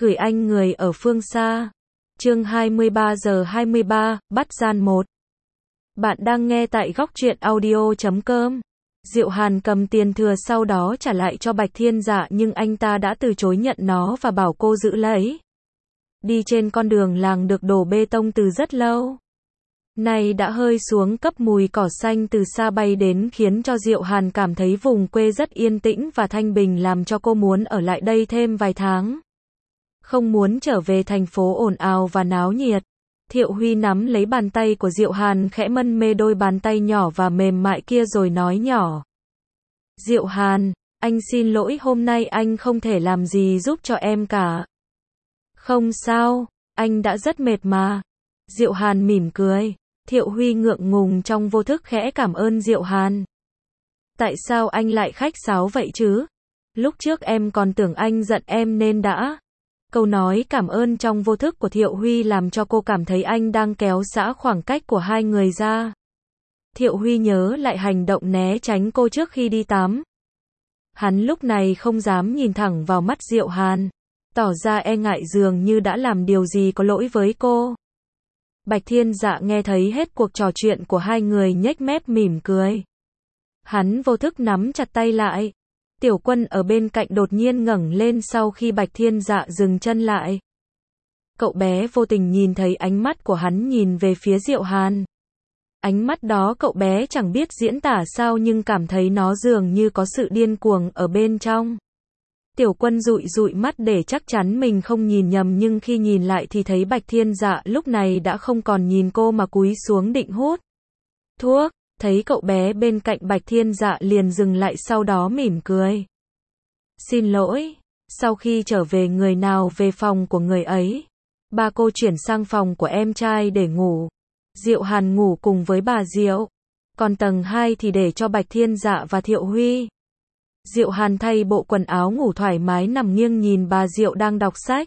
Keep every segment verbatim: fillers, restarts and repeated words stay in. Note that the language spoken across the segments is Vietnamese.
Gửi anh người ở phương xa. Chương hai mươi ba giờ hai mươi ba, bắt gian một. Bạn đang nghe tại góc truyện audio chấm com. Diệu Hàn cầm tiền thừa sau đó trả lại cho Bạch Thiên Dạ nhưng anh ta đã từ chối nhận nó và bảo cô giữ lấy. Đi trên con đường làng được đổ bê tông từ rất lâu. Nay đã hơi xuống cấp, mùi cỏ xanh từ xa bay đến khiến cho Diệu Hàn cảm thấy vùng quê rất yên tĩnh và thanh bình, làm cho cô muốn ở lại đây thêm vài tháng. Không muốn trở về thành phố ồn ào và náo nhiệt. Thiệu Huy nắm lấy bàn tay của Diệu Hàn, khẽ mân mê đôi bàn tay nhỏ và mềm mại kia rồi nói nhỏ. Diệu Hàn, anh xin lỗi, hôm nay anh không thể làm gì giúp cho em cả. Không sao, anh đã rất mệt mà. Diệu Hàn mỉm cười. Thiệu Huy ngượng ngùng trong vô thức khẽ cảm ơn Diệu Hàn. Tại sao anh lại khách sáo vậy chứ? Lúc trước em còn tưởng anh giận em nên đã. Câu nói cảm ơn trong vô thức của Thiệu Huy làm cho cô cảm thấy anh đang kéo giãn khoảng cách của hai người ra. Thiệu Huy nhớ lại hành động né tránh cô trước khi đi tắm. Hắn lúc này không dám nhìn thẳng vào mắt Diệu Hàn, tỏ ra e ngại dường như đã làm điều gì có lỗi với cô. Bạch Thiên Dạ nghe thấy hết cuộc trò chuyện của hai người, nhếch mép mỉm cười. Hắn vô thức nắm chặt tay lại. Tiểu Quân ở bên cạnh đột nhiên ngẩng lên sau khi Bạch Thiên Dạ dừng chân lại. Cậu bé vô tình nhìn thấy ánh mắt của hắn nhìn về phía Diệu Hàn. Ánh mắt đó cậu bé chẳng biết diễn tả sao nhưng cảm thấy nó dường như có sự điên cuồng ở bên trong. Tiểu Quân dụi dụi mắt để chắc chắn mình không nhìn nhầm, nhưng khi nhìn lại thì thấy Bạch Thiên Dạ lúc này đã không còn nhìn cô mà cúi xuống định hút thuốc. Thấy cậu bé bên cạnh, Bạch Thiên Dạ liền dừng lại, sau đó mỉm cười. Xin lỗi. Sau khi trở về, người nào về phòng của người ấy. Ba cô chuyển sang phòng của em trai để ngủ. Diệu Hàn ngủ cùng với bà Diệu. Còn tầng hai thì để cho Bạch Thiên Dạ và Thiệu Huy. Diệu Hàn thay bộ quần áo ngủ thoải mái nằm nghiêng nhìn bà Diệu đang đọc sách.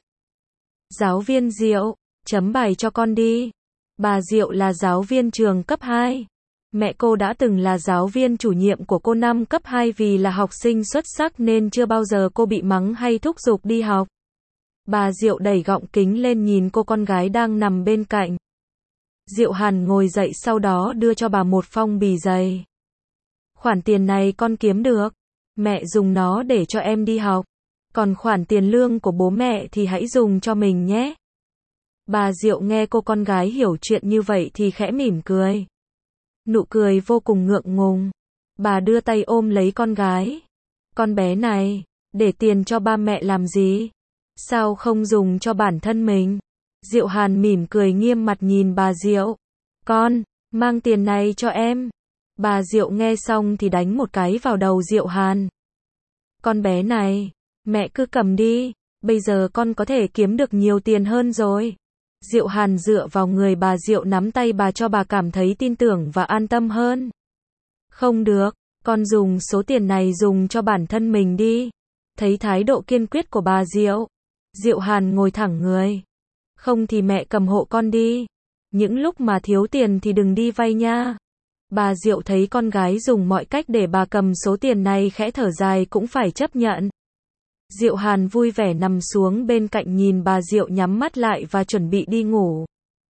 Giáo viên Diệu, chấm bài cho con đi. Bà Diệu là giáo viên trường cấp hai. Mẹ cô đã từng là giáo viên chủ nhiệm của cô năm cấp hai, vì là học sinh xuất sắc nên chưa bao giờ cô bị mắng hay thúc giục đi học. Bà Diệu đẩy gọng kính lên nhìn cô con gái đang nằm bên cạnh. Diệu Hàn ngồi dậy, sau đó đưa cho bà một phong bì dày. Khoản tiền này con kiếm được. Mẹ dùng nó để cho em đi học. Còn khoản tiền lương của bố mẹ thì hãy dùng cho mình nhé. Bà Diệu nghe cô con gái hiểu chuyện như vậy thì khẽ mỉm cười. Nụ cười vô cùng ngượng ngùng. Bà đưa tay ôm lấy con gái. Con bé này, để tiền cho ba mẹ làm gì? Sao không dùng cho bản thân mình? Diệu Hàn mỉm cười nghiêm mặt nhìn bà Diệu. Con, mang tiền này cho em. Bà Diệu nghe xong thì đánh một cái vào đầu Diệu Hàn. Con bé này, mẹ cứ cầm đi, bây giờ con có thể kiếm được nhiều tiền hơn rồi. Diệu Hàn dựa vào người bà Diệu, nắm tay bà cho bà cảm thấy tin tưởng và an tâm hơn. Không được, con dùng số tiền này dùng cho bản thân mình đi. Thấy thái độ kiên quyết của bà Diệu, Diệu Hàn ngồi thẳng người. Không thì mẹ cầm hộ con đi. Những lúc mà thiếu tiền thì đừng đi vay nha. Bà Diệu thấy con gái dùng mọi cách để bà cầm số tiền này, khẽ thở dài cũng phải chấp nhận. Diệu Hàn vui vẻ nằm xuống bên cạnh nhìn bà Diệu nhắm mắt lại và chuẩn bị đi ngủ.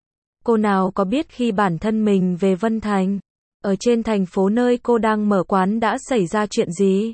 Cô nào có biết khi bản thân mình về Vân Thành, ở trên thành phố nơi cô đang mở quán đã xảy ra chuyện gì.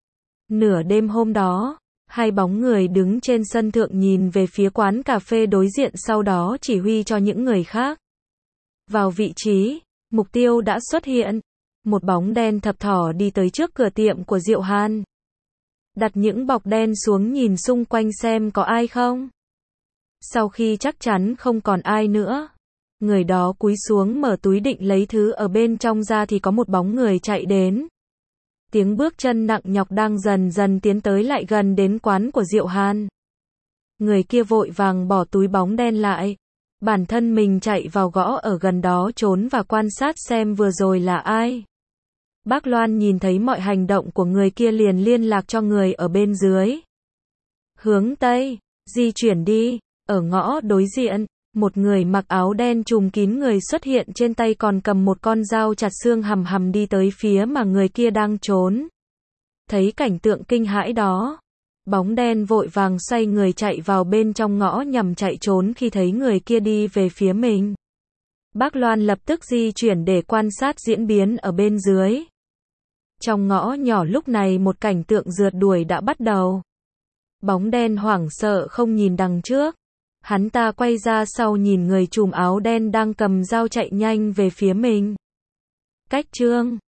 Nửa đêm hôm đó, hai bóng người đứng trên sân thượng nhìn về phía quán cà phê đối diện, sau đó chỉ huy cho những người khác vào vị trí. Mục tiêu đã xuất hiện. Một bóng đen thập thỏ đi tới trước cửa tiệm của Diệu Hàn. Đặt những bọc đen xuống, nhìn xung quanh xem có ai không. Sau khi chắc chắn không còn ai nữa, người đó cúi xuống mở túi định lấy thứ ở bên trong ra thì có một bóng người chạy đến. Tiếng bước chân nặng nhọc đang dần dần tiến tới, lại gần đến quán của Diệu Hàn. Người kia vội vàng bỏ túi bóng đen lại. Bản thân mình chạy vào gõ ở gần đó trốn và quan sát xem vừa rồi là ai. Bác Loan nhìn thấy mọi hành động của người kia liền liên lạc cho người ở bên dưới. Hướng Tây, di chuyển đi. Ở ngõ đối diện, một người mặc áo đen trùm kín người xuất hiện, trên tay còn cầm một con dao chặt xương hầm hầm đi tới phía mà người kia đang trốn. Thấy cảnh tượng kinh hãi đó, Bóng đen vội vàng xoay người chạy vào bên trong ngõ nhằm chạy trốn khi thấy người kia đi về phía mình. Bác Loan lập tức di chuyển để quan sát diễn biến ở bên dưới. Trong ngõ nhỏ lúc này một cảnh tượng rượt đuổi đã bắt đầu. Bóng đen hoảng sợ không nhìn đằng trước. Hắn ta quay ra sau nhìn người trùm áo đen đang cầm dao chạy nhanh về phía mình. Cách chương